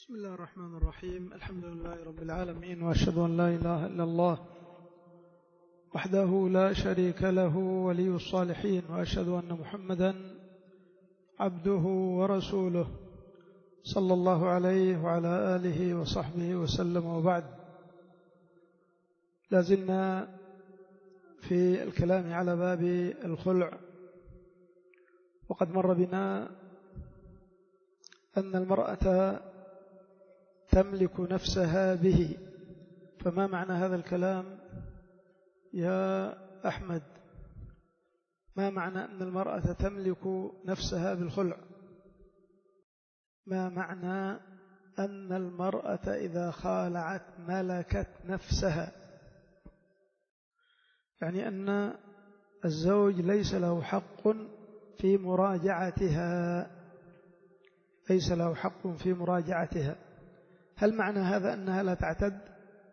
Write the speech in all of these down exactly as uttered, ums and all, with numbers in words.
بسم الله الرحمن الرحيم. الحمد لله رب العالمين، وأشهد أن لا إله إلا الله وحده لا شريك له ولي الصالحين، وأشهد أن محمدا عبده ورسوله صلى الله عليه وعلى آله وصحبه وسلم. وبعد، لازلنا في الكلام على باب الخلع، وقد مر بنا أن المرأة تملك نفسها به. فما معنى هذا الكلام يا أحمد؟ ما معنى أن المرأة تملك نفسها بالخلع؟ ما معنى أن المرأة إذا خالعت ملكت نفسها؟ يعني أن الزوج ليس له حق في مراجعتها، ليس له حق في مراجعتها. هل معنى هذا أنها لا تعتد؟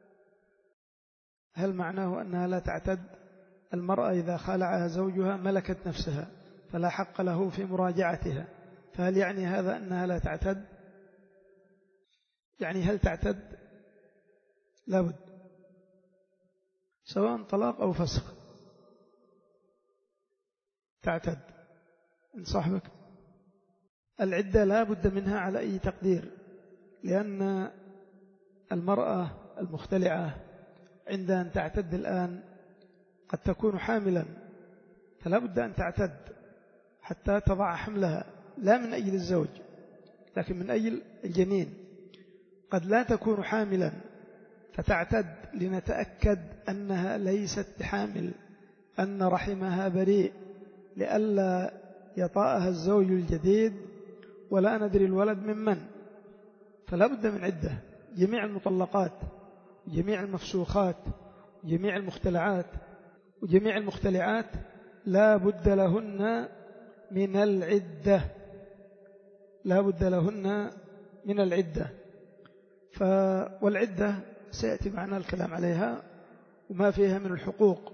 هل معناه أنها لا تعتد؟ المرأة إذا خالعها زوجها ملكت نفسها فلا حق له في مراجعتها، فهل يعني هذا أنها لا تعتد؟ يعني هل تعتد؟ لابد، سواء طلاق أو فسخ تعتد إن صاحبك. العدة لا بد منها على أي تقدير، لأن المرأة المختلعة عند أن تعتد الآن قد تكون حاملا، فلا بد أن تعتد حتى تضع حملها، لا من أجل الزوج لكن من أجل الجنين. قد لا تكون حاملا فتعتد لنتأكد أنها ليست حامل، أن رحمها بريء، لئلا يطأها الزوج الجديد ولا ندري الولد ممن. فلا بد من عدة. جميع المطلقات جميع المفسوخات جميع المختلعات وجميع المختلعات لا بد لهن من العدة، لا بد لهن من العدة. ف... والعدة سيأتي معنا الكلام عليها وما فيها من الحقوق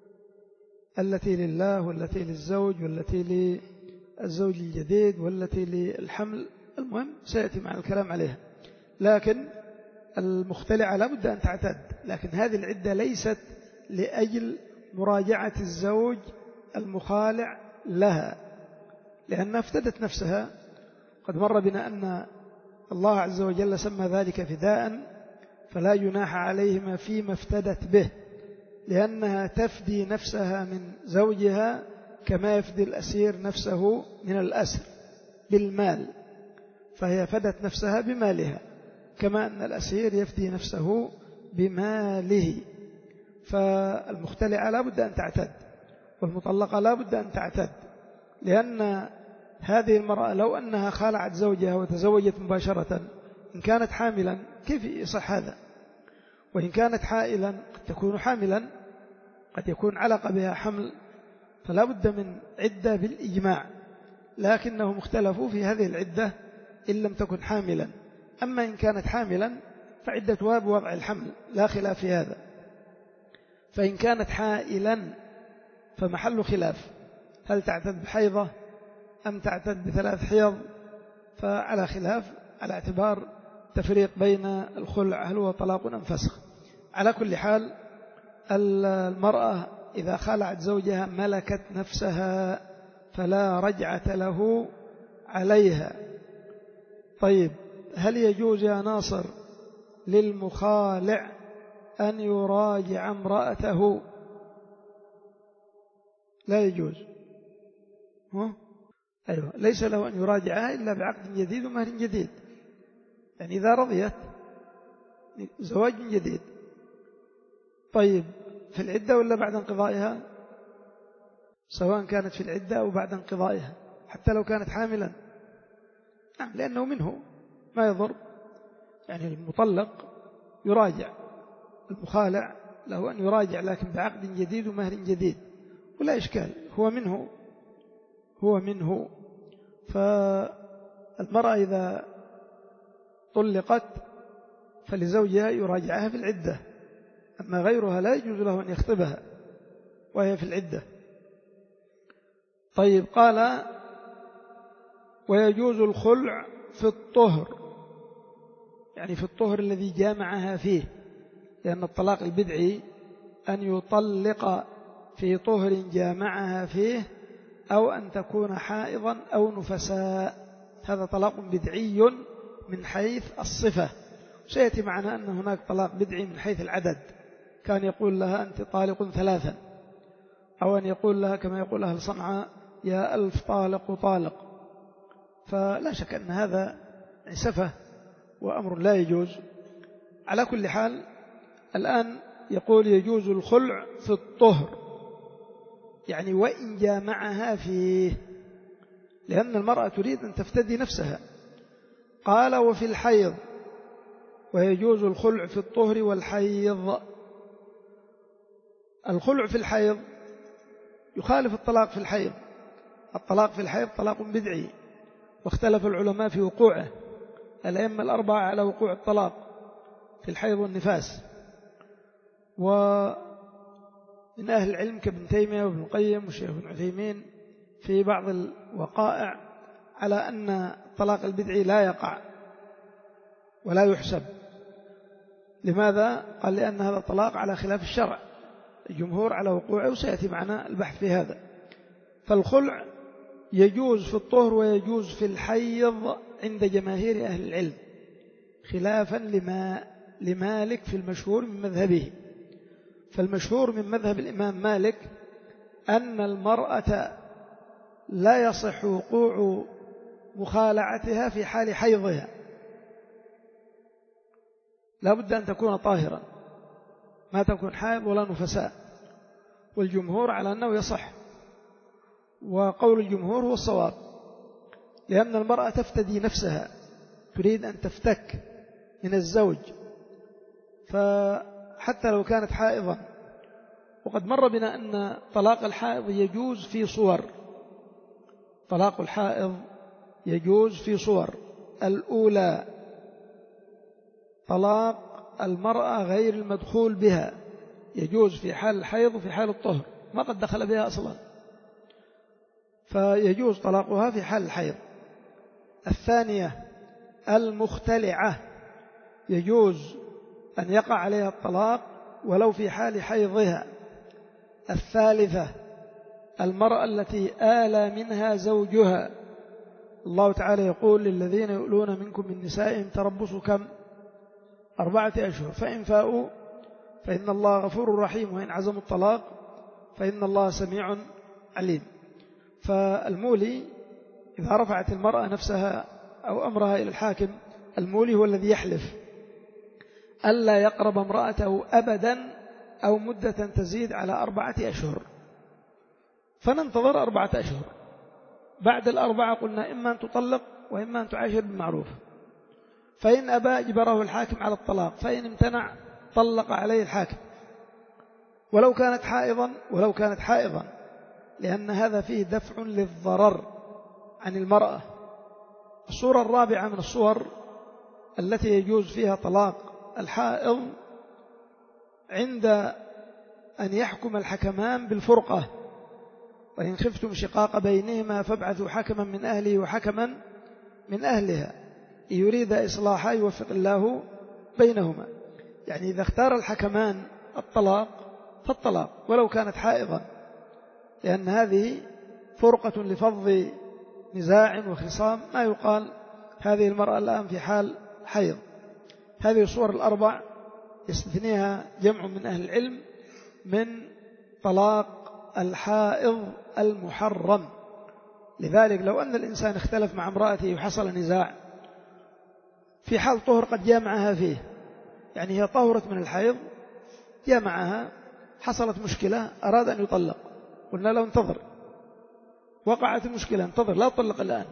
التي لله والتي للزوج والتي للزوج الجديد والتي للحمل. المهم سيأتي معنا الكلام عليها. لكن المختلعة لا بد أن تعتد، لكن هذه العدة ليست لأجل مراجعة الزوج المخالع لها، لأنها افتدت نفسها. قد مر بنا أن الله عز وجل سمى ذلك فداء، فلا جناح عليهما فيما افتدت به، لأنها تفدي نفسها من زوجها كما يفدي الأسير نفسه من الأسر بالمال، فهي فدت نفسها بمالها كما أن الأسير يفدي نفسه بماله. فالمختلعة لا بد أن تعتد، والمطلقة لا بد أن تعتد، لأن هذه المرأة لو أنها خالعت زوجها وتزوجت مباشرة، إن كانت حاملا كيف يصح هذا؟ وإن كانت حائلا قد تكون حاملا، قد يكون علق بها حمل، فلا بد من عدة بالإجماع. لكنهم اختلفوا في هذه العدة إن لم تكن حاملا. أما إن كانت حاملا فعدتها بوضع الحمل، لا خلاف في هذا. فإن كانت حائلا فمحل خلاف، هل تعتد بحيضة أم تعتد بثلاث حيض؟ فعلى خلاف، على اعتبار تفريق بين الخلع هل هو طلاق أم فسخ. على كل حال، المرأة إذا خلعت زوجها ملكت نفسها فلا رجعة له عليها. طيب، هل يجوز يا ناصر للمخالع أن يراجع امرأته؟ لا يجوز. ها؟ أيوة، ليس له أن يراجعها إلا بعقد جديد ومهر جديد، يعني إذا رضيت زواج جديد. طيب، في العدة ولا بعد انقضائها؟ سواء كانت في العدة أو بعد انقضائها، حتى لو كانت حاملا، نعم، لأنه منه ما يضر. يعني المطلق يراجع، المخالع له أن يراجع لكن بعقد جديد ومهر جديد ولا إشكال، هو منه هو منه فالمرأة إذا طلقت فلزوجها يراجعها في العدة، أما غيرها لا يجوز له أن يخطبها وهي في العدة. طيب، قال ويجوز الخلع في الطهر. يعني في الطهر الذي جامعها فيه، لأن الطلاق البدعي أن يطلق في طهر جامعها فيه أو أن تكون حائضا أو نفساء، هذا طلاق بدعي من حيث الصفة. سيأتي معنا أن هناك طلاق بدعي من حيث العدد، كان يقول لها أنت طالق ثلاثا، أو أن يقول لها كما يقول أهل صنعاء يا ألف طالق طالق، فلا شك أن هذا سفه وأمر لا يجوز. على كل حال الآن يقول يجوز الخلع في الطهر، يعني وإن جامعها فيه، لأن المرأة تريد أن تفتدي نفسها. قال وفي الحيض، ويجوز الخلع في الطهر والحيض. الخلع في الحيض يخالف الطلاق في الحيض، الطلاق في الحيض طلاق بدعي، واختلف العلماء في وقوعه، الأئمة الأربعة على وقوع الطلاق في الحيض والنفاس، ومن أهل العلم كابن تيمية وابن القيم والشيخ ابن عثيمين في بعض الوقائع على أن الطلاق البدعي لا يقع ولا يحسب. لماذا؟ قال لأن هذا الطلاق على خلاف الشرع، الجمهور على وقوعه، وسيأتي معنا البحث في هذا. فالخلع يجوز في الطهر ويجوز في الحيض عند جماهير أهل العلم، خلافا لما لمالك في المشهور من مذهبه. فالمشهور من مذهب الإمام مالك أن المرأة لا يصح وقوع مخالعتها في حال حيضها، لا بد أن تكون طاهرا، ما تكون حائض ولا نفساء، والجمهور على أنه يصح، وقول الجمهور هو الصواب، لأن المرأة تفتدي نفسها، تريد أن تفتك من الزوج، فحتى لو كانت حائضا. وقد مر بنا أن طلاق الحائض يجوز في صور، طلاق الحائض يجوز في صور. الأولى طلاق المرأة غير المدخول بها، يجوز في حال الحيض وفي حال الطهر، ما قد دخل بها أصلا، فيجوز طلاقها في حال الحيض. الثانية المختلعة، يجوز أن يقع عليها الطلاق ولو في حال حيضها. الثالثة المرأة التي آلى منها زوجها، الله تعالى يقول للذين يؤلون منكم من نسائهم تربصوا كم؟ أربعة أشهر، فإن فاءوا فإن الله غفور رحيم، وإن عزموا الطلاق فإن الله سميع عليم. فالمولي إذا رفعت المرأة نفسها أو أمرها إلى الحاكم، المولي هو الذي يحلف ألا يقرب امرأته أبدا أو مدة تزيد على أربعة أشهر، فننتظر أربعة أشهر. بعد الأربعة قلنا إما أن تطلق وإما أن تعاشر بالمعروف، فإن أبى أجبره الحاكم على الطلاق، فإن امتنع طلق عليه الحاكم ولو كانت حائضا ولو كانت حائضا لأن هذا فيه دفع للضرر عن المرأة. الصورة الرابعة من الصور التي يجوز فيها طلاق الحائض عند أن يحكم الحكمان بالفرقة، وإن خفتم شقاق بينهما فابعثوا حكما من أهله وحكما من أهلها إن يريد إصلاحا يوفق الله بينهما. يعني إذا اختار الحكمان الطلاق فالطلاق ولو كانت حائضا، لأن هذه فرقة لفض نزاع وخصام، ما يقال هذه المرأة الآن في حال حيض. هذه الصور الأربع يستثنيها جمع من أهل العلم من طلاق الحائض المحرم. لذلك لو أن الإنسان اختلف مع امرأته وحصل نزاع في حال طهر قد جامعها فيه، يعني هي طهرت من الحيض جامعها، حصلت مشكلة أراد أن يطلق، قلنا له انتظر، وقعت المشكلة انتظر، لا تطلق الآن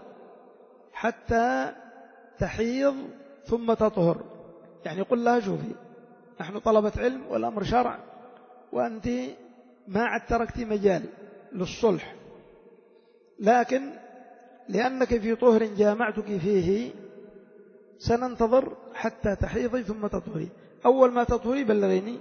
حتى تحيض ثم تطهر. يعني قل لها شوفي نحن طلبة علم والأمر شرع، وأنت ما عد تركتي مجال للصلح، لكن لأنك في طهر جامعتك فيه سننتظر حتى تحيضي ثم تطهري. أول ما تطهري بلغيني،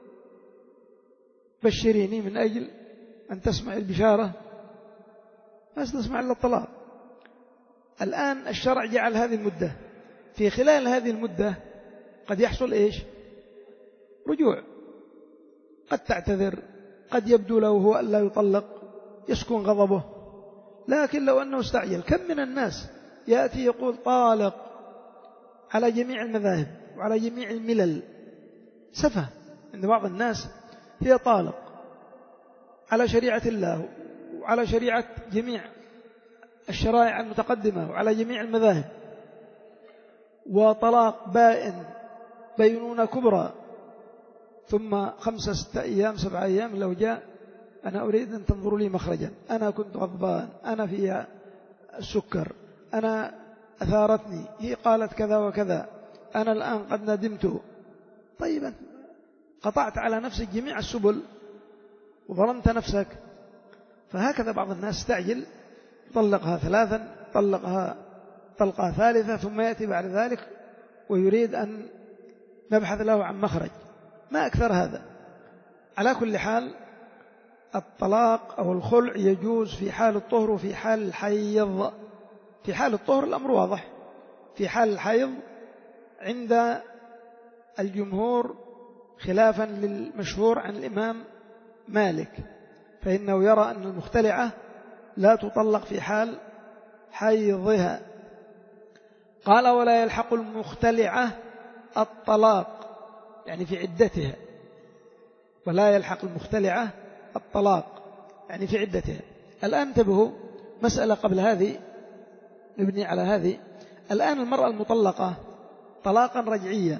بشريني من أجل أن تسمع البشارة، ما ستسمع إلا الطلاق. الآن الشرع جعل هذه المدة، في خلال هذه المدة قد يحصل إيش؟ رجوع، قد تعتذر، قد يبدو له هو أن لا يطلق، يسكن غضبه. لكن لو أنه استعجل، كم من الناس يأتي يقول طالق على جميع المذاهب وعلى جميع الملل. سفه عند بعض الناس، هي طالق على شريعة الله وعلى شريعة جميع الشرائع المتقدمة وعلى جميع المذاهب، وطلاق بائن بينونة كبرى، ثم خمسة ستة أيام سبعة أيام لو جاء أنا أريد أن تنظروا لي مخرجا، أنا كنت غضبان، أنا في السكر، أنا أثارتني، هي قالت كذا وكذا، أنا الآن قد ندمت. طيب قطعت على نفسك جميع السبل وظلمت نفسك. فهكذا بعض الناس استعجل، طلقها ثلاثا، طلقها طلقها ثالثة، ثم يأتي بعد ذلك ويريد أن نبحث له عن مخرج. ما أكثر هذا. على كل حال الطلاق أو الخلع يجوز في حال الطهر وفي حال الحيض. في حال الطهر الأمر واضح، في حال الحيض عند الجمهور خلافا للمشهور عن الإمام مالك، فإنه يرى أن المختلعة لا تطلق في حال حيضها. قال ولا يلحق المختلعة الطلاق، يعني في عدتها، ولا يلحق المختلعة الطلاق يعني في عدتها. الآن انتبهوا، مسألة قبل هذه نبني على هذه. الآن المرأة المطلقة طلاقا رجعيا،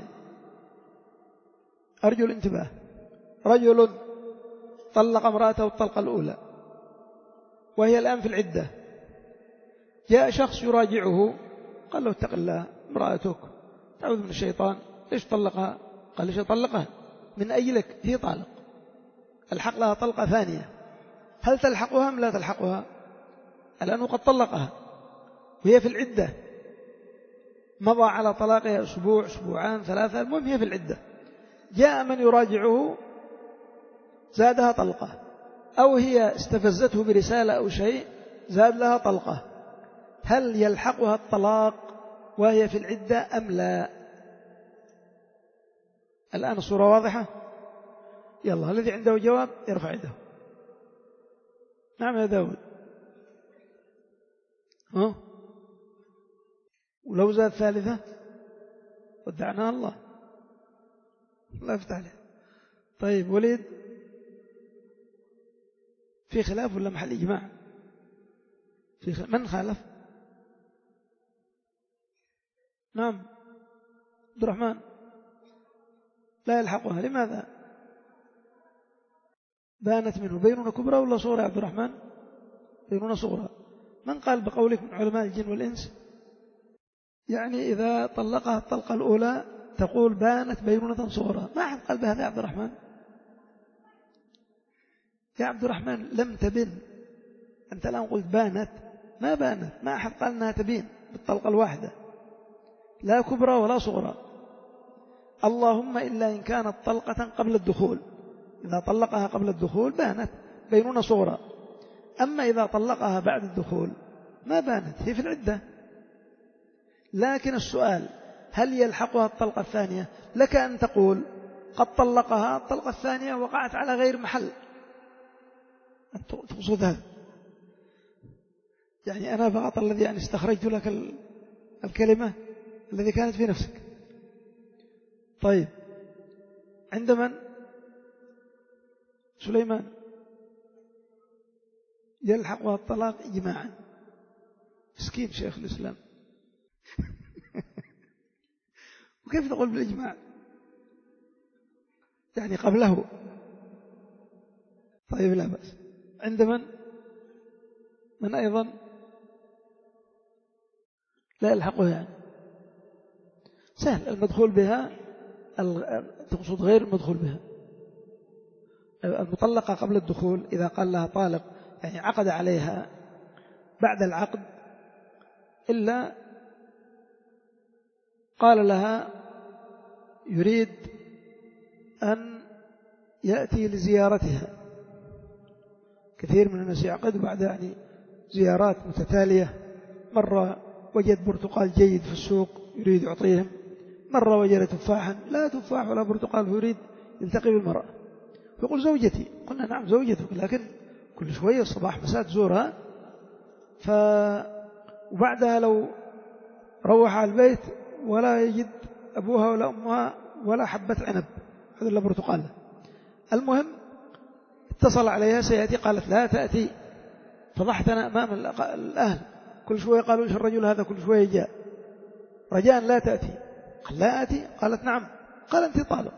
أرجو الانتباه، رجل طلق امرأته الطلقة الأولى وهي الآن في العدة، جاء شخص يراجعه قال له اتق الله، امرأتك تعوذ من الشيطان، ليش طلقها؟ قال ليش طلقها؟ من أجلك هي طالق، الحق لها طلقة ثانية، هل تلحقها أم لا تلحقها؟ الآن قد طلقها وهي في العدة، مضى على طلاقها أسبوع أسبوعان ثلاثة، المهم هي في العدة، جاء من يراجعه زادها طلقة، أو هي استفزته برسالة أو شيء زاد لها طلقة، هل يلحقها الطلاق وهي في العدة أم لا؟ الآن الصورة واضحة؟ يلا الذي عنده جواب يرفع يده. نعم يا داود. ها؟ ولو زاد ثالثة ودعناها الله، الله يفتح عليه. طيب وليد، في خلاف ولا محل إجماع؟ في خلاف. من خالف؟ نعم عبد الرحمن، لا يلحقها. لماذا؟ بانت منه بينونة كبرى ولا صغرى يا عبد الرحمن؟ بينونة صغرى. من قال بقولك من علماء الجن والإنس؟ يعني إذا طلقها الطلقة الأولى تقول بانت بينونة صغرى، ما أحد قال بهذا يا عبد الرحمن. يا عبد الرحمن لم تبن، أنت الآن قلت بانت، ما بانت، ما أحد قال أنها تبين بالطلقة الواحدة، لا كبرى ولا صغرى، اللهم إلا إن كانت طلقة قبل الدخول، إذا طلقها قبل الدخول بانت بينونة صغرى، أما إذا طلقها بعد الدخول ما بانت، هي في العدة. لكن السؤال هل يلحقها الطلقة الثانية؟ لك أن تقول قد طلقها الطلقة الثانية وقعت على غير محل، أن تقصد هذا، يعني أنا فقط الذي يعني استخرجت لك الكلمة الذي كانت في نفسك. طيب عند من؟ سليمان. يلحقها الطلاق إجماعا. مسكين شيخ الإسلام. وكيف تقول بالإجماع؟ يعني قبله. طيب لا بأس. عند من؟ من أيضا لا يلحقها يعني سهل. المدخول بها تقصد غير المدخول بها. المطلقة قبل الدخول إذا قال لها طالق يعني عقد عليها بعد العقد، إلا قال لها يريد أن يأتي لزيارتها. كثير من الناس يعقد بعد يعني زيارات متتالية، مرة وجد برتقال جيد في السوق يريد يعطيهم، مرة وجد تفاحا، لا تفاح ولا برتقال، يريد يلتقي بالمرأة، يقول زوجتي. قلنا نعم زوجتك، لكن كل شوية الصباح مساء تزورها. ف وبعدها لو روح على البيت ولا يجد أبوها ولا أمها ولا حبة عنب، هذا إلا برتقال. المهم اتصل عليها سيأتي، قالت لا تأتي، فضحتنا أمام الأهل، كل شوية قالوا إيش الرجل هذا كل شوية جاء، رجاء لا تأتي. قال لا أتي، قالت نعم، قال أنت طالق.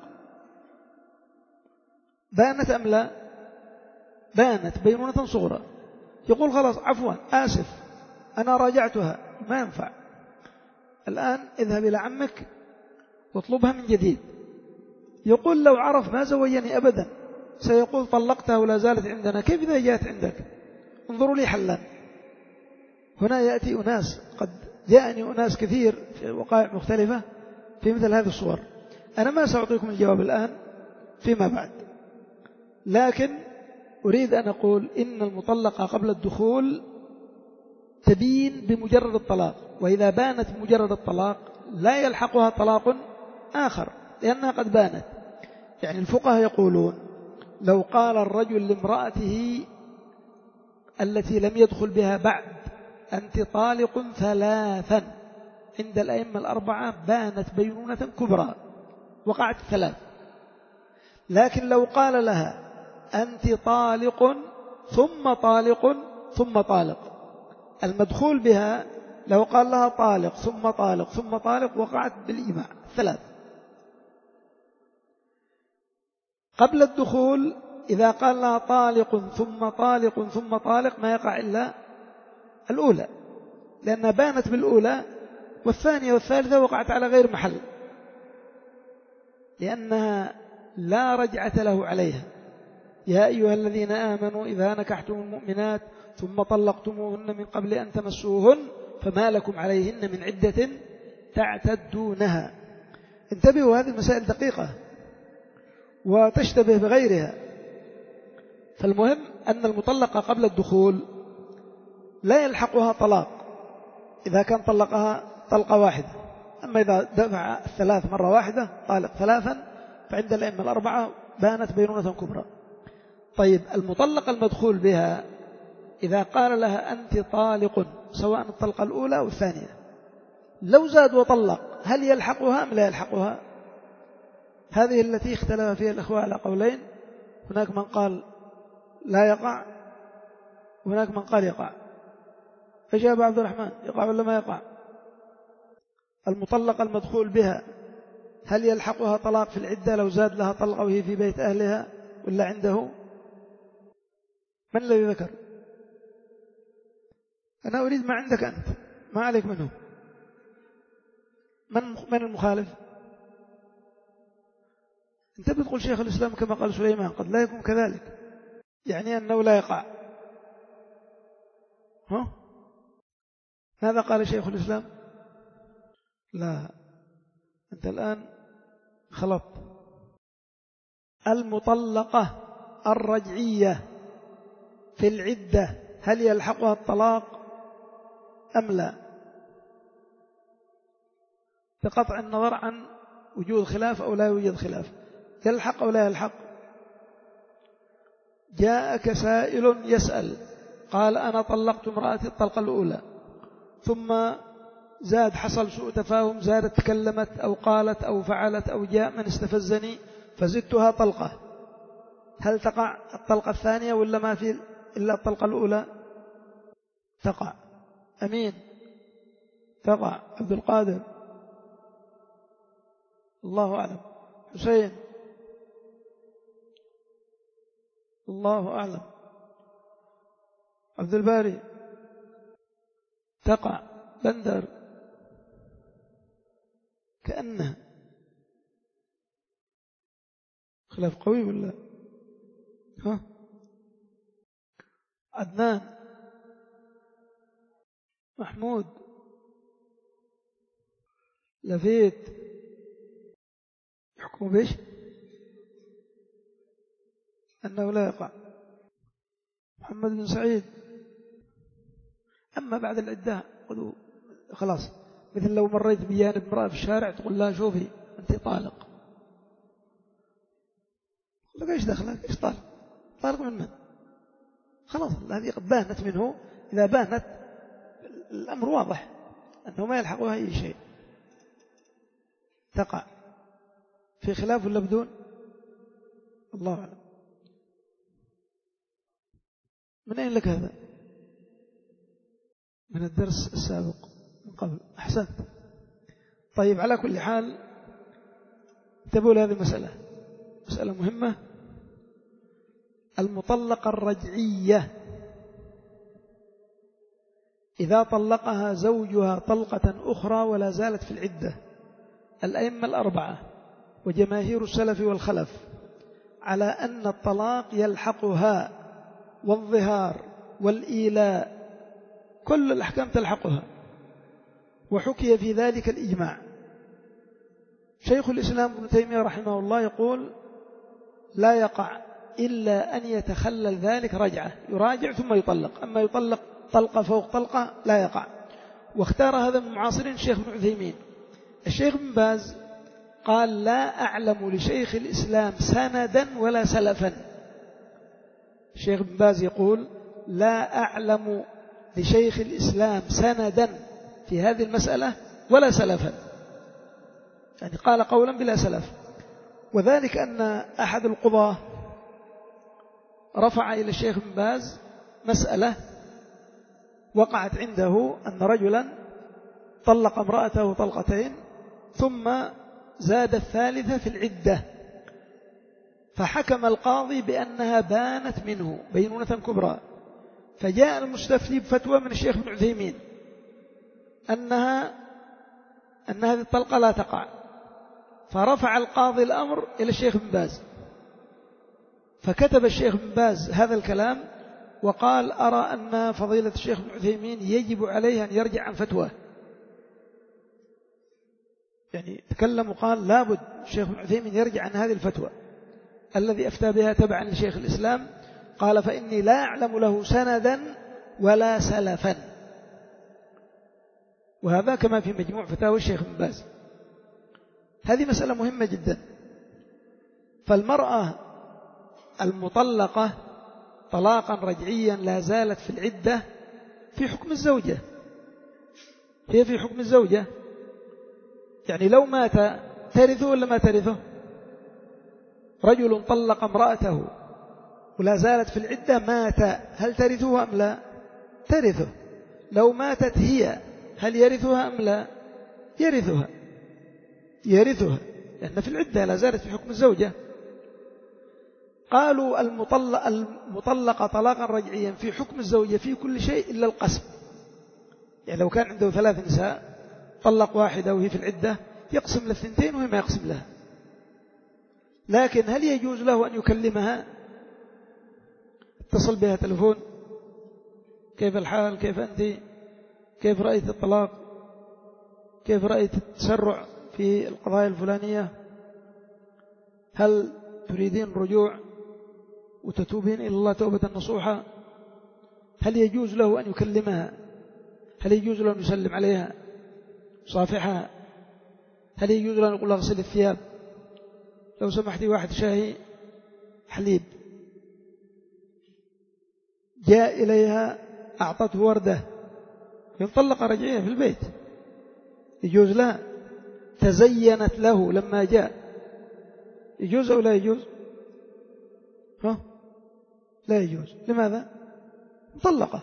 بانت أم لا؟ بانت بينونة صغرى. يقول خلاص عفوا آسف أنا راجعتها، ما ينفع، الآن اذهب إلى عمك واطلبها من جديد. يقول لو عرف ما زوجني أبدا سيقول طلقتها ولا زالت عندنا، كيف إذا جاءت عندك؟ انظروا لي حلا. هنا يأتي أناس، قد جاءني أناس كثير في وقائع مختلفة في مثل هذه الصور. أنا ما سأعطيكم الجواب الآن، فيما بعد، لكن أريد أن أقول إن المطلقة قبل الدخول تبين بمجرد الطلاق، وإذا بانت بمجرد الطلاق لا يلحقها طلاق آخر لأنها قد بانت. يعني الفقهاء يقولون لو قال الرجل لامرأته التي لم يدخل بها بعد أنت طالق ثلاثا، عند الأئمة الأربعة بانت بينونة كبرى، وقعت ثلاث. لكن لو قال لها أنت طالق ثم طالق ثم طالق، المدخول بها لو قال لها طالق ثم طالق ثم طالق وقعت بالإيماع ثلاث. قبل الدخول إذا قال لها طالق ثم طالق ثم طالق ما يقع إلا الأولى، لأنها بانت بالأولى، والثانية والثالثة وقعت على غير محل، لأنها لا رجعة له عليها. يا أيها الذين آمنوا إذا نكحتم المؤمنات ثم طلقتموهن من قبل أن تمسوهن فما لكم عليهن من عدة تعتدونها. انتبهوا، هذه المسائل دقيقة وتشتبه بغيرها. فالمهم أن المطلقة قبل الدخول لا يلحقها طلاق إذا كان طلقها طلقة واحدة، أما إذا دفع الثلاث مرة واحدة طالق ثلاثا فعند الأئمة الأربعة بانت بينونة كبرى. طيب المطلقة المدخول بها إذا قال لها أنت طالق سواء الطلقة الأولى أو الثانية، لو زاد وطلق هل يلحقها أم لا يلحقها؟ هذه التي اختلف فيها الأخوة على قولين، هناك من قال لا يقع وهناك من قال يقع. ايش يا أبو عبد الرحمن، يقع ولا ما يقع؟ المطلقة المدخول بها هل يلحقها طلاق في العدة لو زاد لها طلقة وهي في بيت أهلها ولا عنده؟ من الذي ذكر؟ أنا أريد ما عندك أنت، ما عليك منه. من من المخالف؟ أنت بتقول شيخ الإسلام كما قال سليمان، قد لا يكون كذلك، يعني أنه لا يقع. ها؟ ماذا قال شيخ الإسلام؟ لا، أنت الآن خلط. المطلقة الرجعية في العدة هل يلحقها الطلاق أم لا؟ بقطع النظر عن وجود خلاف أو لا يوجد خلاف، يلحق أو لا يلحق. جاءك سائل يسأل قال أنا طلقت امرأتي الطلقة الأولى، ثم زاد حصل سوء تفاهم، زادت تكلمت أو قالت أو فعلت أو جاء من استفزني فزدتها طلقة، هل تقع الطلقة الثانية ولا ما في إلا الطلقة الأولى؟ تقع. أمين تقع. عبد القادر الله أعلم. حسين الله أعلم. عبد الباري تقع. بندر كأنها خلاف قوي ولا؟ ها؟ عدنان محمود لفيت يحكم بيش أنه لا يقع. محمد بن سعيد أما بعد العدة خلاص مثل لو مريت بجانب امرأة في الشارع تقول لها شوفي أنت طالق، تقول لك إيش دخلك إيش طالق؟ طالق من من؟ خلاص هذه بانت منه. إذا بانت الأمر واضح أنه ما يلحقها أي شيء، تقع. في خلاف ولا بدون؟ الله أعلم. من أين لك هذا؟ من الدرس السابق من قبل. أحسنت. طيب على كل حال انتبهوا لهذه المسألة، مسألة مهمة. المطلقة الرجعية إذا طلقها زوجها طلقة أخرى ولا زالت في العدة، الأئمة الأربعة وجماهير السلف والخلف على أن الطلاق يلحقها والظهار والإيلاء، كل الأحكام تلحقها، وحكي في ذلك الإجماع. شيخ الإسلام ابن تيمية رحمه الله يقول لا يقع إلا أن يتخلل ذلك رجعة، يراجع ثم يطلق. أما يطلق طلقة فوق طلقة لا يقع. واختار هذا من معاصرين الشيخ ابن عثيمين. الشيخ ابن باز قال لا أعلم لشيخ الإسلام سندا ولا سلفا. الشيخ ابن باز يقول لا أعلم لشيخ الإسلام سندا في هذه المسألة ولا سلفا، يعني قال قولا بلا سلف. وذلك أن أحد القضاة رفع إلى الشيخ ابن باز مسألة وقعت عنده، أن رجلا طلق امرأته طلقتين ثم زاد الثالثة في العدة، فحكم القاضي بأنها بانت منه بينونة كبرى. فجاء المستفتي بفتوى من الشيخ ابن عثيمين أنها أن هذه الطلقة لا تقع، فرفع القاضي الأمر إلى الشيخ ابن باز، فكتب الشيخ ابن باز هذا الكلام وقال أرى أن فضيلة الشيخ ابن عثيمين يجب عليه أن يرجع عن فتواه. يعني تكلم وقال لابد الشيخ ابن عثيمين يرجع عن هذه الفتوى الذي أفتى بها تبعا لشيخ الإسلام. قال فإني لا أعلم له سندا ولا سلفا، وهذا كما في مجموع فتاوى الشيخ ابن باز. هذه مسألة مهمة جدا. فالمرأة المطلقة طلاقا رجعيا لا زالت في العدة في حكم الزوجة، هي في حكم الزوجة. يعني لو مات ترثه ولا ما ترثه؟ رجل طلق امرأته ولا زالت في العدة، مات، هل ترثه أم لا؟ ترثه. لو ماتت هي هل يرثها أم لا؟ يرثها يرثها لأن في العدة لا زالت في حكم الزوجة. قالوا المطلق المطلقة طلاقا رجعيا في حكم الزوجة في كل شيء إلا القسم. يعني لو كان عنده ثلاث نساء طلق واحدة وهي في العدة يقسم للثنتين وهي ما يقسم لها. لكن هل يجوز له أن يكلمها، اتصل بها تلفون، كيف الحال، كيف أنت، كيف رأيت الطلاق، كيف رأيت التسرع في القضايا الفلانية، هل تريدين الرجوع وتتوبين إلى الله توبة نصوحة؟ هل يجوز له أن يكلمها؟ هل يجوز له أن يسلم عليها صافحها؟ هل يجوز له أن يقول لها اغسل الثياب، لو سمحتي واحد شاهي حليب؟ جاء إليها أعطته وردة، ينطلق رجعية في البيت، يجوز لها؟ تزينت له لما جاء، يجوز أو لا يجوز؟ ها؟ لا يجوز. لماذا؟ مطلقة.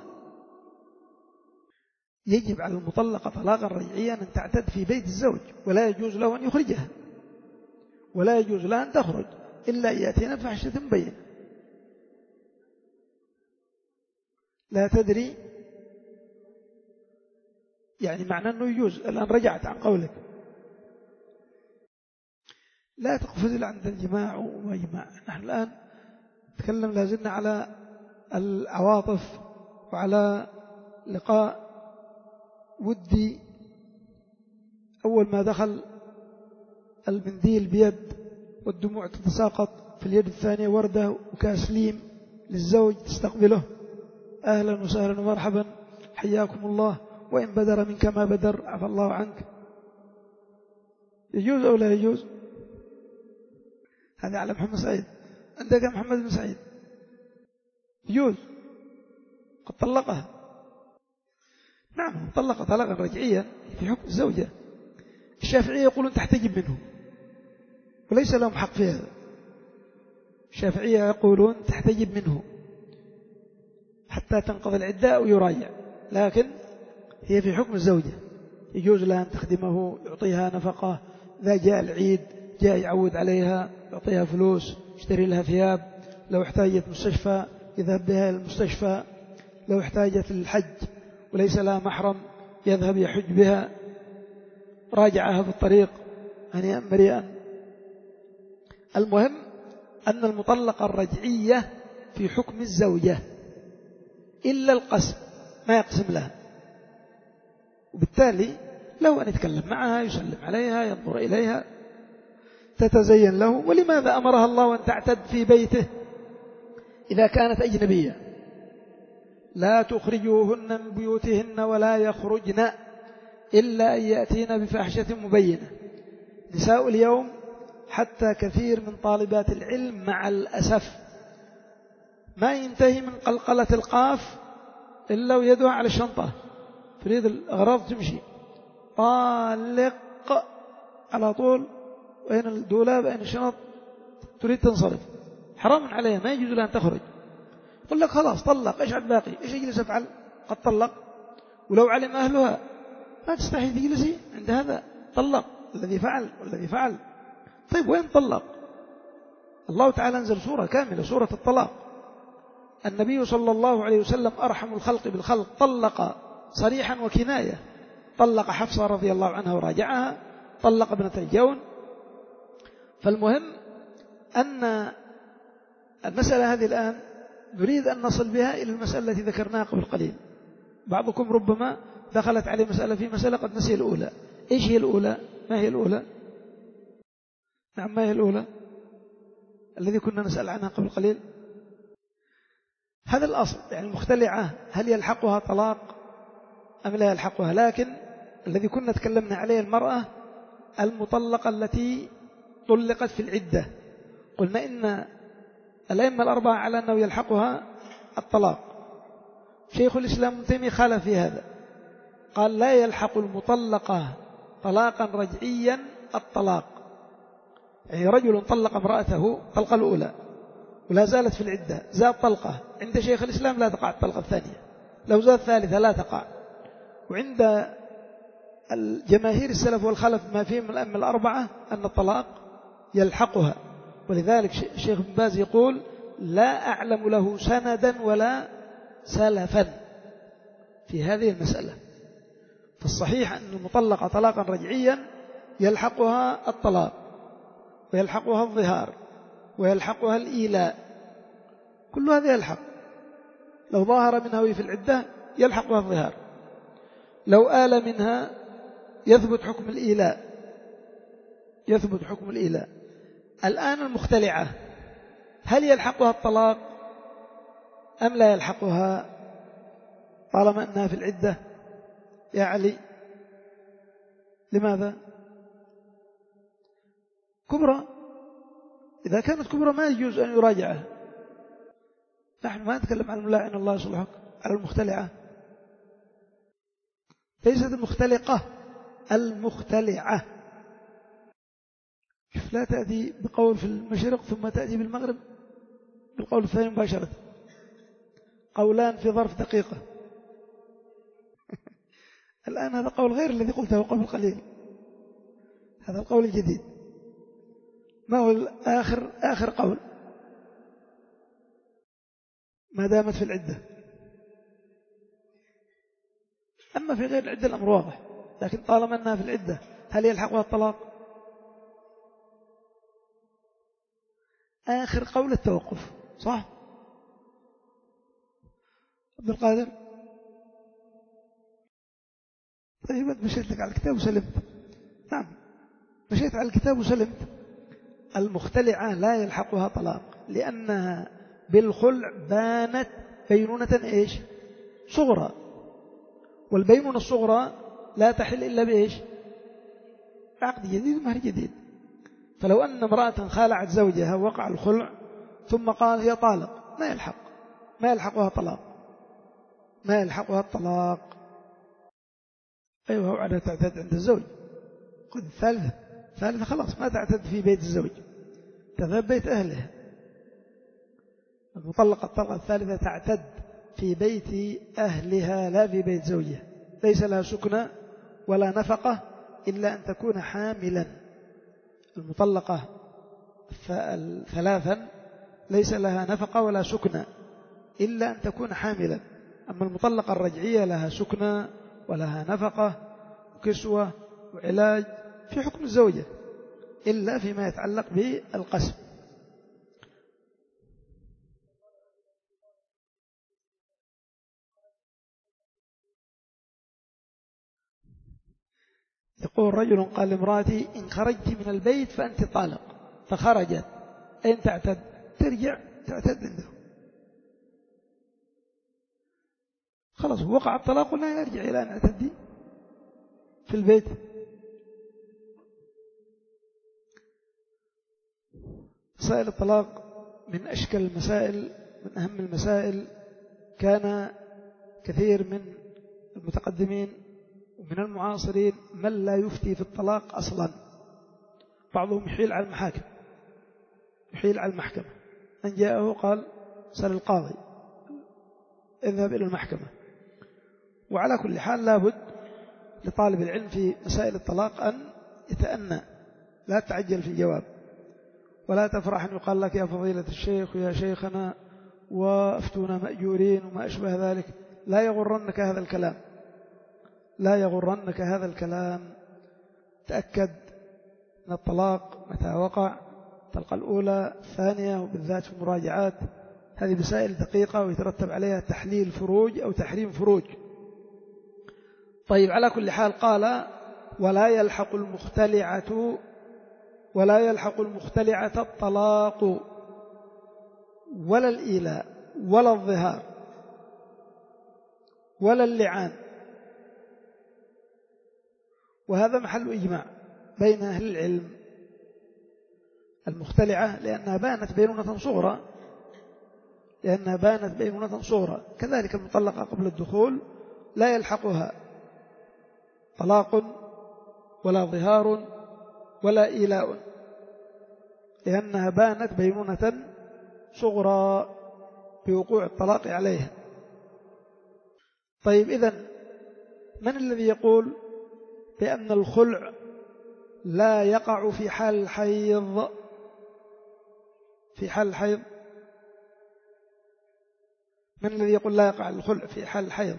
يجب على المطلقة طلاقا رجعيا أن تعتد في بيت الزوج، ولا يجوز له أن يخرجها، ولا يجوز لها أن تخرج إلا يأتينا بفحشة مبينة. لا تدري يعني معنى أنه يجوز. الآن رجعت عن قولك، لا تقفز عند الجماع وما جماع. نحن الآن نتكلم لازلنا على العواطف وعلى لقاء ودي. أول ما دخل المنديل بيد والدموع تتساقط في اليد الثانية وردة وكاس ليم للزوج تستقبله، أهلا وسهلا ومرحبا حياكم الله وإن بدر منك ما بدر عفى الله عنك. يجوز أو لا يجوز؟ هذا على محمد سعيد. عندك محمد بن سعيد يجوز، قد طلقها. نعم طلق طلاقا رجعيا في حكم الزوجة. الشافعية يقولون تحتجب منه وليس لهم حق في هذا. الشافعية يقولون تحتجب منه حتى تنقضي العدة أو يراجع، لكن هي في حكم الزوجة، يجوز لها أن تخدمه، يعطيها نفقة، إذا جاء العيد جاء يعود عليها، يعطيها فلوس، يشتري لها ثياب، لو احتاجت مستشفى يذهب بها إلى المستشفى، لو احتاجت للحج وليس لها محرم يذهب يحج بها، راجعها في الطريق هنيئا مريئا. المهم أن المطلقة الرجعية في حكم الزوجة إلا القسم، ما يقسم لها، وبالتالي له أن يتكلم معها، يسلم عليها، ينظر إليها، تتزين له. ولماذا أمرها الله أن تعتد في بيته إذا كانت أجنبية؟ لا تخرجوهن من بيوتهن ولا يخرجن إلا أن يأتين بفاحشة مبينة. نساء اليوم حتى كثير من طالبات العلم مع الأسف ما ينتهي من قلقلة القاف إلا ويدها على الشنطة، تريد الأغراض تمشي، طالق على طول، وين الدولاب وين الشنط، تريد تنصرف، حرام عليها، ما يجوز لها أن تخرج. يقول لك خلاص طلق، إيش عاد باقي، إيش يجلس أفعل، قد طلق، ولو علم أهلها ما تستحي تجلسي عند هذا، طلق الذي فعل والذي فعل. طيب وين طلق؟ الله تعالى أنزل سورة كاملة، سورة الطلاق. النبي صلى الله عليه وسلم أرحم الخلق بالخلق، طلق صريحا وكناية، طلق حفصة رضي الله عنها وراجعها، طلق ابنة الجون. فالمهم أن المسألة هذه الآن نريد أن نصل بها إلى المسألة التي ذكرناها قبل قليل. بعضكم ربما دخلت عليه مسألة في مسألة قد نسي الأولى. إيش هي الأولى؟ ما هي الأولى؟ نعم ما هي الأولى الذي كنا نسأل عنها قبل قليل؟ هذا الأصل، يعني المختلعة هل يلحقها طلاق أم لا يلحقها؟ لكن الذي كنا تكلمنا عليه المرأة المطلقة التي طلقت في العدة، قلنا إن الأئمة الأربعة على أنه يلحقها الطلاق. شيخ الإسلام ابن تيمية خالف في هذا، قال لا يلحق المطلقة طلاقا رجعيا الطلاق. يعني رجل طلق امرأته طلقة الأولى ولا زالت في العدة، زاد طلقة، عند شيخ الإسلام لا تقع الطلقة الثانية، لو زاد ثالثة لا تقع. وعند الجماهير السلف والخلف ما فيهم الأئمة الأربعة أن الطلاق يلحقها. ولذلك الشيخ ابن باز يقول لا أعلم له سندا ولا سلفا في هذه المسألة. فالصحيح أن المطلقة طلاقا رجعيا يلحقها الطلاق ويلحقها الظهار ويلحقها الإيلاء، كل هذا يلحق. لو ظاهر منها وهي في العدة يلحقها الظهار، لو آل منها يثبت حكم الإيلاء، يثبت حكم الإيلاء. الآن المختلعة هل يلحقها الطلاق أم لا يلحقها طالما أنها في العدة يا علي؟ لماذا؟ كبرى، إذا كانت كبرى ما يجوز أن يراجعها. نحن ما نتكلم عن الملاعن الله يصلحك، على المختلعة، ليست المختلقة، المختلعة. شوف لا تأتي بقول في المشرق ثم تأتي بالمغرب بالقول الثاني مباشرة، قولان في ظرف دقيقة. الآن هذا قول غير الذي قلته قبل قليل، هذا القول الجديد. ما هو آخر آخر قول؟ ما دامت في العدة. أما في غير العدة الأمر واضح، لكن طالما أنها في العدة هل يلحقها الطلاق؟ آخر قول التوقف، صح؟ عبد القادر، طيب مشيت لك على الكتاب وسلمت. نعم مشيت على الكتاب وسلمت. المختلعة لا يلحقها طلاق لأنها بالخلع بانت بينونة إيش؟ صغرى، والبينونة الصغرى لا تحل إلا بإيش؟ عقد جديد ومهر جديد. فلو أن امرأة خالعت زوجها وقع الخلع ثم قال هي طالق، ما يلحق ما يلحقها طلاق ما يلحقها الطلاق. أيوة، وعلى تعتد عند الزوج. قد الثالثة ثالثة خلاص ما تعتد في بيت الزوج، تذهب بيت أهلها. المطلقة الطلقة الثالثة تعتد في بيت أهلها لا في بيت زوجها، ليس لها سكنى ولا نفقة إلا أن تكون حاملا. المطلقة ثلاثا ليس لها نفقة ولا سكنى إلا أن تكون حاملا. أما المطلقة الرجعية لها سكنى ولها نفقة وكسوة وعلاج في حكم الزوجة إلا فيما يتعلق بالقسم. يقول رجل قال لامرأتي إن خرجت من البيت فأنت طالق، فخرجت، أين تعتد؟ ترجع تعتد عنده. خلاص وقع الطلاق ولا يرجع إلى أن اعتدي في البيت. مسائل الطلاق من أشكل المسائل، من أهم المسائل. كان كثير من المتقدمين ومن المعاصرين من لا يفتي في الطلاق أصلا. بعضهم يحيل على المحاكم، يحيل على المحكمة، أن جاءه قال سأل القاضي اذهب إلى المحكمة. وعلى كل حال لابد لطالب العلم في مسائل الطلاق أن يتأنى، لا تعجل في الجواب، ولا تفرح أن يقال لك يا فضيلة الشيخ ويا شيخنا وأفتونا مأجورين وما أشبه ذلك. لا يغرنك هذا الكلام، لا يغرنك هذا الكلام. تأكد أن الطلاق متى وقع، الطلقة الأولى الثانية، وبالذات في المراجعات، هذه مسائل دقيقة ويترتب عليها تحليل فروج أو تحريم فروج. طيب، على كل حال قال ولا يلحق المختلعة ولا يلحق المختلعة الطلاق ولا الإيلاء ولا الظهار ولا اللعان. وهذا محل إجماع بين أهل العلم. المختلعة لأنها بانت بينونة صغرى لأنها بانت بينونة صغرى كذلك المطلقة قبل الدخول لا يلحقها طلاق ولا ظهار ولا إيلاء، لأنها بانت بينونة صغرى بوقوع الطلاق عليها. طيب، إذن من الذي يقول بأن الخلع لا يقع في حال الحيض؟ في حال الحيض من الذي يقول لا يقع الخلع في حال الحيض؟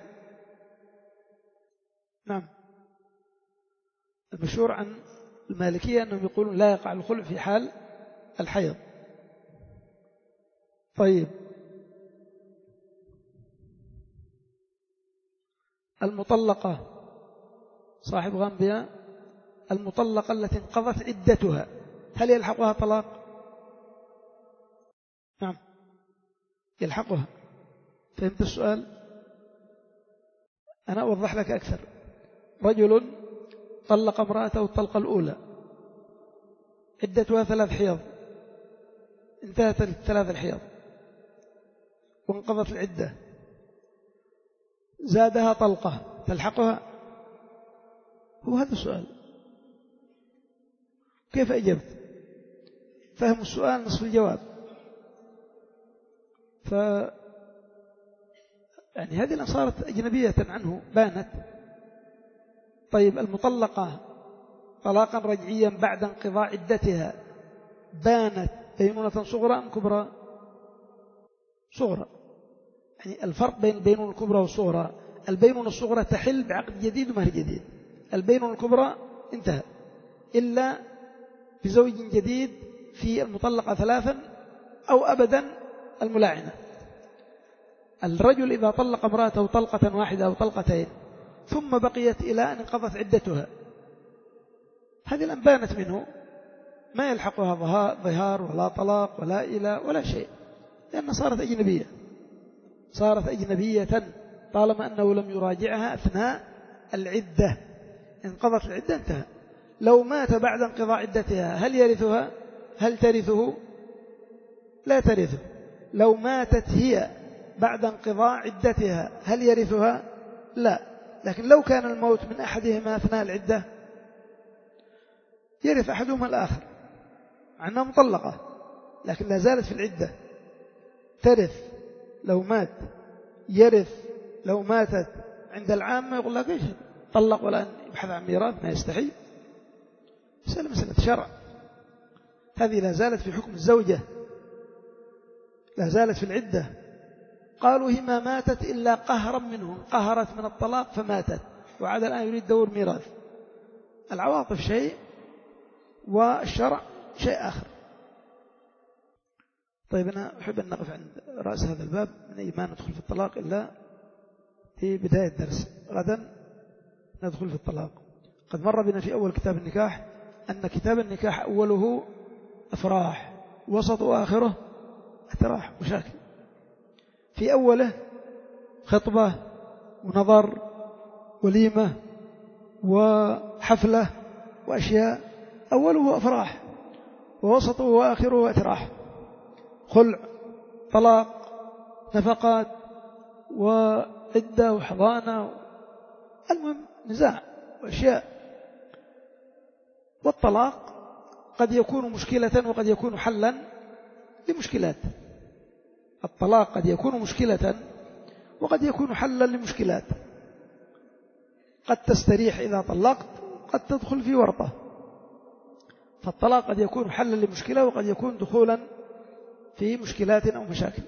نعم، المشهور عن المالكية أنهم يقولون لا يقع الخلع في حال الحيض. طيب، المطلقة صاحب غامبيا، المطلقة التي انقضت عدتها، هل يلحقها طلاق؟ نعم يلحقها. فهمت السؤال؟ أنا أوضح لك أكثر. رجل طلق امرأته الطلقة الأولى، عدتها ثلاث حيض، انتهت الثلاث الحيض وانقضت العدة، زادها طلقة، تلحقها؟ هو هذا السؤال. كيف أجبت؟ فهم السؤال نصف الجواب. ف يعني هذه اللي صارت أجنبية عنه، بانت. طيب، المطلقة طلاقا رجعيا بعد انقضاء عدتها بانت بينونة صغرى أم كبرى؟ صغرى. يعني الفرق بين البينونة الكبرى والصغرى، البينونة الصغرى تحل بعقد جديد ومهر جديد، البينونة الكبرى انتهى إلا بزوج جديد في المطلقة ثلاثا أو أبدا الملاعنة. الرجل إذا طلق امرأته طلقة واحدة أو طلقتين ثم بقيت إلى أن انقضت عدتها، هذه الآن بانت منه، ما يلحقها ظهار ولا طلاق ولا إله ولا شيء، لأن صارت أجنبية صارت أجنبية طالما أنه لم يراجعها أثناء العدة. انقضت العدة انتهى. لو مات بعد انقضاء عدتها هل يرثها؟ هل ترثه؟ لا ترثه. لو ماتت هي بعد انقضاء عدتها هل يرثها؟ لا. لكن لو كان الموت من أحدهما أثناء العدة يرث أحدهما الآخر مع أنها مطلقة لكن لا زالت في العدة، ترث لو مات، يرث لو ماتت. عند العامة يقول لك إيش طلق ولا يبحث عن ميراث، ما يستحي. مسألة مسألة شرع، هذه لا زالت في حكم الزوجة، لا زالت في العدة. قالوا هي ما ماتت إلا قهرا منهم، قهرت من الطلاق فماتت وعاد الآن يريد دور ميراث. العواطف شيء والشرع شيء آخر. طيب أنا أحب أن نقف عند رأس هذا الباب من أي ما ندخل في الطلاق إلا في بداية الدرس. غدا ندخل في الطلاق. قد مر بنا في أول كتاب النكاح أن كتاب النكاح أوله أفراح، وسط وآخره أتراح مشاكل. في أوله خطبة ونظر وليمة وحفلة وأشياء، أوله أفراح ووسطه وآخره أتراح، خلع، طلاق، نفقات وعدة وحضانة، المهم نزاع وأشياء. والطلاق قد يكون مشكلة وقد يكون حلا لمشكلات. الطلاق قد يكون مشكلة وقد يكون حلا لمشكلات. قد تستريح إذا طلقت، قد تدخل في ورطة. فالطلاق قد يكون حلا لمشكلة وقد يكون دخولا في مشكلات أو مشاكل.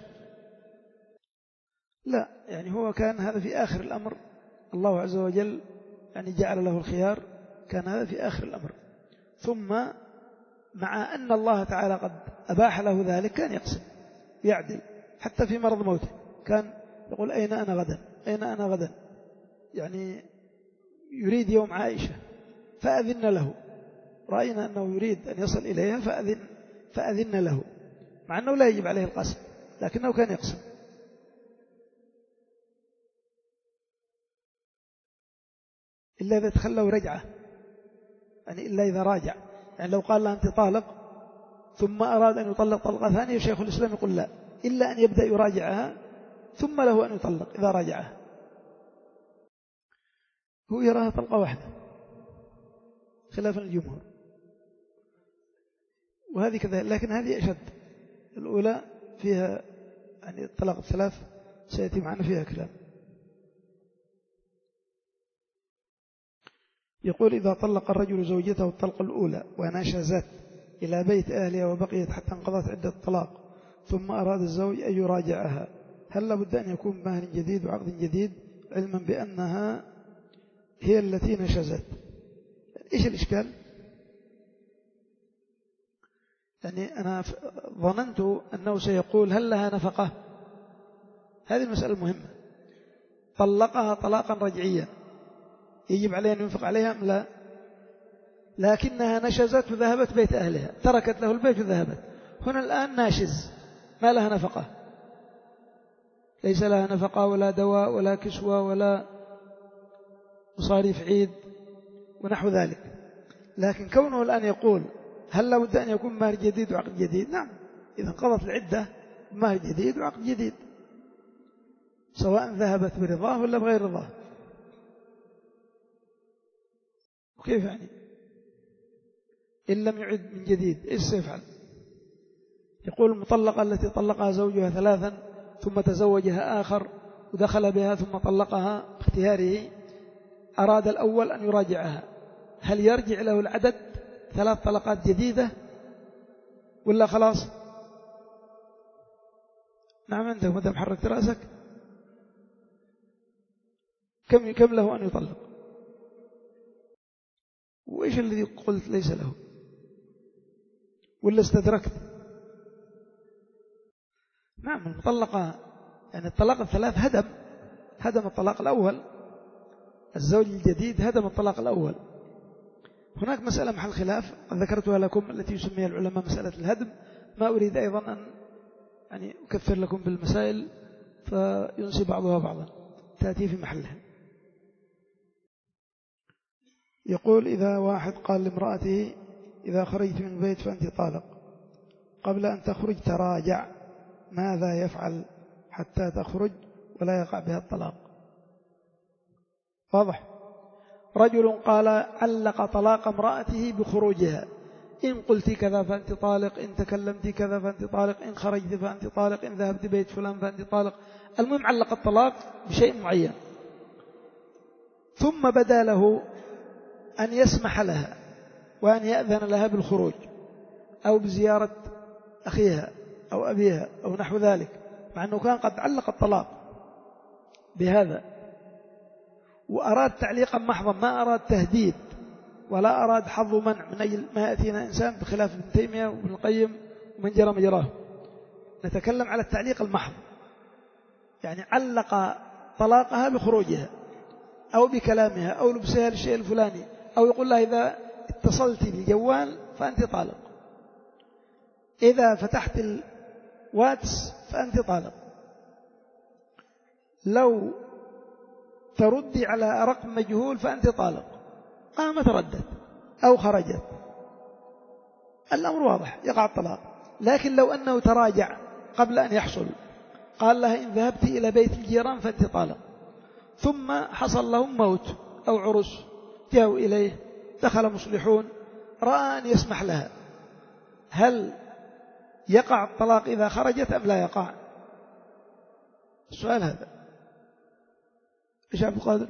لا يعني هو كان هذا في آخر الأمر، الله عز وجل يعني جعل له الخيار، كان هذا في آخر الأمر. ثم مع أن الله تعالى قد أباح له ذلك كان يقسم يعدل، حتى في مرض موته كان يقول أين أنا غدا، أين أنا غدا، يعني يريد يوم عائشة فأذن له، رأينا أنه يريد أن يصل إليها فأذن, فأذن له، مع أنه لا يجب عليه القسم لكنه كان يقسم. إلا إذا تخلوا رجعة، يعني إلا إذا راجع، يعني لو قال لها أنت طالق ثم أراد أن يطلق طلقة ثانية شيخ الإسلام يقول لا، إلا أن يبدأ يراجعها ثم له أن يطلق إذا راجعها. هو يراها طلقة واحدة خلافا الجمهور، وهذه كذا، لكن هذه أشد. الأولى فيها يعني الطلاق الثلاث سيأتي معنا فيها كلام. يقول إذا طلق الرجل زوجته الطلقة الأولى ونشزت إلى بيت أهلها وبقيت حتى انقضت عدة الطلاق ثم أراد الزوج أن يراجعها، هل لابد أن يكون مهر جديد وعقد جديد علما بأنها هي التي نشزت؟ إيش الإشكال؟ يعني أنا ظننت أنه سيقول هل لها نفقة؟ هذه المسألة المهمة. طلقها طلاقا رجعيا يجب عليه أن ينفق عليها أم لا؟ لكنها نشزت وذهبت بيت أهلها، تركت له البيت وذهبت. هنا الآن ناشز ما لها نفقة، ليس لها نفقة ولا دواء ولا كسوة ولا مصاريف عيد ونحو ذلك. لكن كونه الآن يقول هل لابد أن يكون مهر جديد وعقد جديد؟ نعم، إذا انقضت العدة مهر جديد وعقد جديد، سواء ذهبت برضاه ولا بغير رضاه. وكيف يعني إن لم يعد من جديد إيش سيفعل؟ يقول المطلقة التي طلقها زوجها ثلاثا ثم تزوجها آخر ودخل بها ثم طلقها باختياره، أراد الأول أن يراجعها، هل يرجع له العدد ثلاث طلقات جديدة ولا خلاص؟ نعم عندك مدام حركت رأسك. كم كم له أن يطلق؟ وإيش الذي قلت ليس له ولا استدركت؟ نعم المطلقة يعني الطلاق الثلاث هدم هدم الطلاق الأول، الزوج الجديد هدم الطلاق الأول. هناك مسألة محل خلاف ذكرتها لكم التي يسميها العلماء مسألة الهدم، ما أريد أيضا أن يعني أكثر لكم بالمسائل فينسي بعضها بعضا. تأتي في محلها. يقول إذا واحد قال لامرأته إذا خرجت من البيت فأنت طالق، قبل أن تخرج تراجع، ماذا يفعل حتى تخرج ولا يقع بها الطلاق؟ واضح. رجل قال علق طلاق امرأته بخروجها، إن قلت كذا فأنت طالق، إن تكلمت كذا فأنت طالق، إن خرجت فأنت طالق، إن ذهبت بيت فلان فأنت طالق. المهم علق الطلاق بشيء معين، ثم بدا له أن يسمح لها وأن يأذن لها بالخروج أو بزيارة أخيها أو أبيها أو نحو ذلك، مع أنه كان قد علق الطلاق بهذا وأراد تعليقا محضا، ما أراد تهديد ولا أراد حظ منع من أجل ما يأتينا إنسان، بخلاف ابن تيمية وابن القيم ومن جرى مجراه. نتكلم على التعليق المحض، يعني علق طلاقها بخروجها أو بكلامها أو لبسها للشيء الفلاني، أو يقول لها إذا اتصلت بالجوال فأنت طالق، إذا فتحت الواتس فأنت طالق، لو تردي على رقم مجهول فأنت طالق. قامت ردت أو خرجت، الأمر واضح، يقع الطلاق. لكن لو أنه تراجع قبل أن يحصل، قال لها إن ذهبت إلى بيت الجيران فأنت طالق، ثم حصل لهم موت أو عرس، جاءوا إليه، دخل مصلحون، رأى أن يسمح لها، هل يقع الطلاق إذا خرجت أم لا يقع؟ السؤال هذا. إيش عبد القادر؟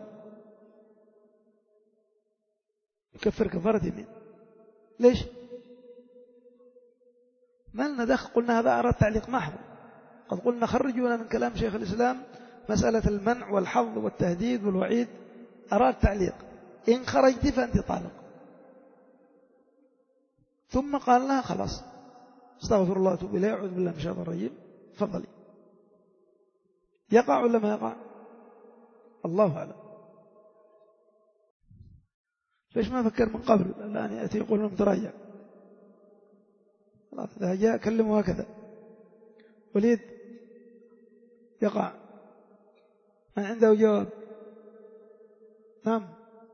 يكفر كفارة يمين. ليش؟ ما لنا دخل، قلنا هذا أراد تعليق محض. قد قلنا خرجونا من كلام شيخ الإسلام مسألة المنع والحظ والتهديد والوعيد، أراد تعليق، إن خرجت فأنت طالق. ثم قال لها خلاص استغفر الله واتوب إليه، أعوذ بالله من الشيطان الرجيم، تفضلي. يقع ولا ما يقع؟ الله أعلم. ليش ما فكر من قبل؟ الآن يأتي يقول لهم تراجع، خلاص إذا جاء كلمه هكذا. وليد يقع، من عنده جواب؟ نعم.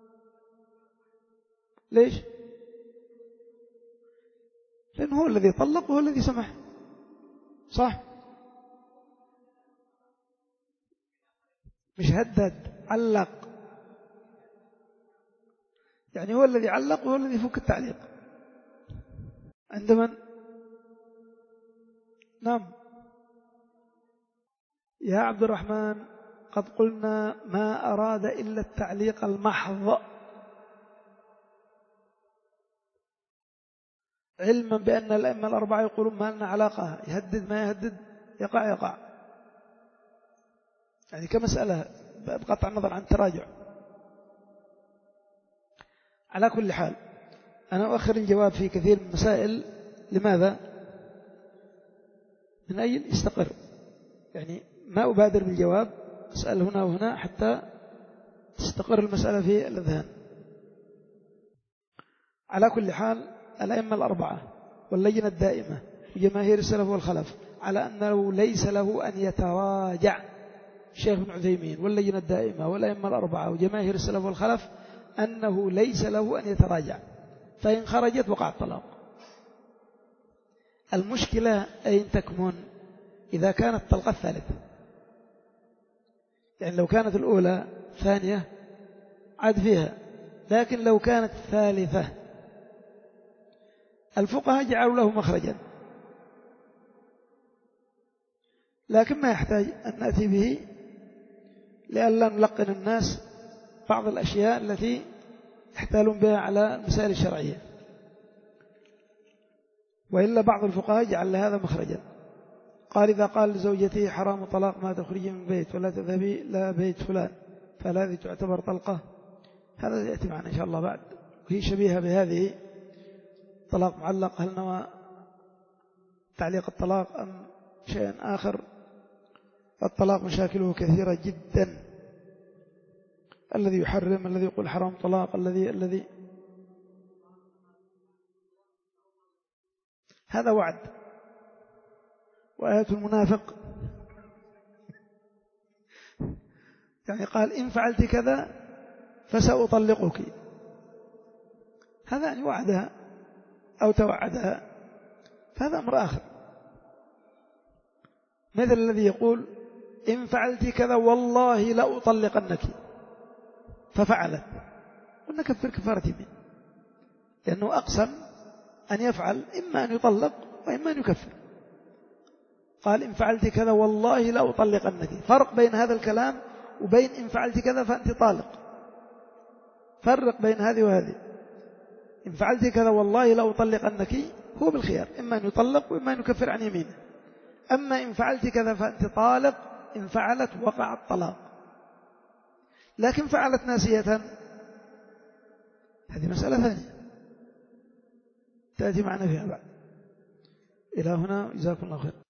ليش؟ لأنه هو الذي طلق وهو الذي سمح، صح؟ مش هدد، علق، يعني هو الذي علق وهو الذي فك التعليق. عند من؟ نعم. يا عبد الرحمن قد قلنا ما أراد إلا التعليق المحض، علما بأن الأئمة الأربعة يقولون ما لنا علاقة، يهدد ما يهدد، يقع يقع، يعني كمسألة بقطع النظر عن التراجع. على كل حال أنا أؤخر الجواب في كثير من المسائل. لماذا؟ من أجل يستقر، يعني ما أبادر بالجواب، أسأل هنا وهنا حتى تستقر المسألة في الأذهان. على كل حال الأئمة الأربعة واللجنة الدائمة وجماهير السلف والخلف على أنه ليس له أن يتراجع. الشيخ ابن عثيمين واللجنة الدائمة والأئمة الأربعة وجماهير السلف والخلف أنه ليس له أن يتراجع، فإن خرجت وقع الطلاق. المشكلة أين تكمن؟ إذا كانت الطلقة الثالثة، يعني لو كانت الأولى ثانية عاد فيها، لكن لو كانت ثالثة الفقهاء جعلوا له مخرجا، لكن ما يحتاج أن نأتي به لئلا نلقن الناس بعض الأشياء التي يحتالون بها على المسائل الشرعية. وإلا بعض الفقهاء جعل لهذا مخرجا، قال إذا قال لزوجته حرام طلاق ما تخرجي من بيت ولا تذهبي لا بيت فلان فلا هذه تعتبر طلقة. هذا يأتي معنا إن شاء الله بعد، وهي شبيهة بهذه طلاق معلق. هل نوى تعليق الطلاق أم شيء آخر؟ الطلاق مشاكله كثيرة جدا، الذي يحرم، الذي يقول حرام طلاق، الذي الذي هذا وعد. وآية المنافق يعني قال إن فعلت كذا فسأطلقك، هذا أن يوعدها أو توعدها، فهذا أمر آخر. مثل الذي يقول إن فعلت كذا والله لأطلقنك ففعلت، قلنا كفر كفارة يمين، لأنه أقسم أن يفعل، إما أن يطلق وإما أن يكفر. قال إن فعلت كذا والله لأطلقنك، فرق بين هذا الكلام وبين إن فعلت كذا فأنت طالق، فرق بين هذه وهذه. إن فعلت كذا والله لأطلقنك هو بالخيار، إما أن يطلق وإما أن يكفر عن يمينه. أما إن فعلت كذا فأنت طالق، إن فعلت وقع الطلاق. لكن فعلت ناسية هذه مسألة ثانية تأتي معنا فيها بعد. إلى هنا جزاكم الله خير.